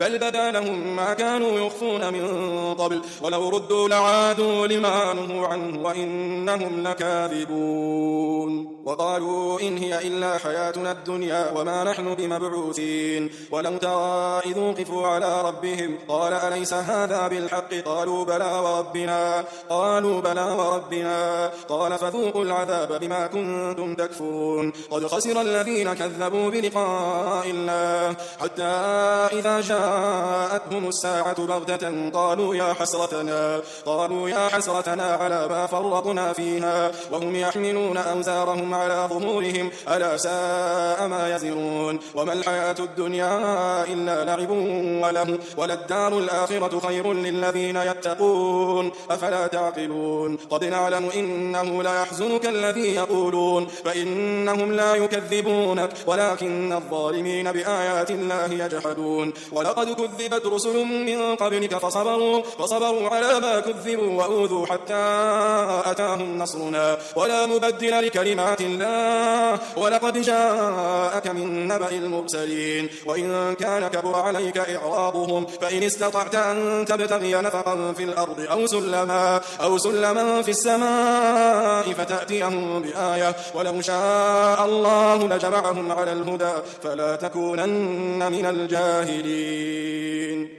بل بدا لهم ما كانوا يخفون من قبل ولو ردوا لعادوا لما نهوا عنه وإنهم لكاذبون وقالوا إن هي إلا حياتنا الدنيا وما نحن بمبعوثين ولو ترى إذ وقفوا على ربهم قال أليس هذا بالحق قالوا بلى وربنا قال فذوقوا العذاب بما كنتم تكفرون قد خسر الذين كذبوا بلقاء الله حتى إذا جاءتهم الساعة بغتة قالوا يا حسرتنا على ما فرطنا فيها وهم يحملون أوزارهم على ظهورهم ألا ساء ما يزرون وما الحياة الدنيا إلا لعب وله وللدار الآخرة خير للذين يتقون أفلا تعقلون قد نعلم إنه لا يحزنك الذي يقولون فإنهم لا يكذبونك ولكن الظالمين بآيات الله يجحدون ولقد كذبت رسل من قبلك فصبروا على ما كذبوا وأوذوا حتى أتاهم نصرنا ولا مبدل لكلمات الله ولقد جاءك من نبأ المرسلين وإن كان كبر عليك إعراضهم فإن استطعت أن تبتغي نفقا في الأرض أو سلما في السماء فتأتيهم بآية ولو شاء الله لجمعهم على الهدى فلا تكونن من الجاهلين.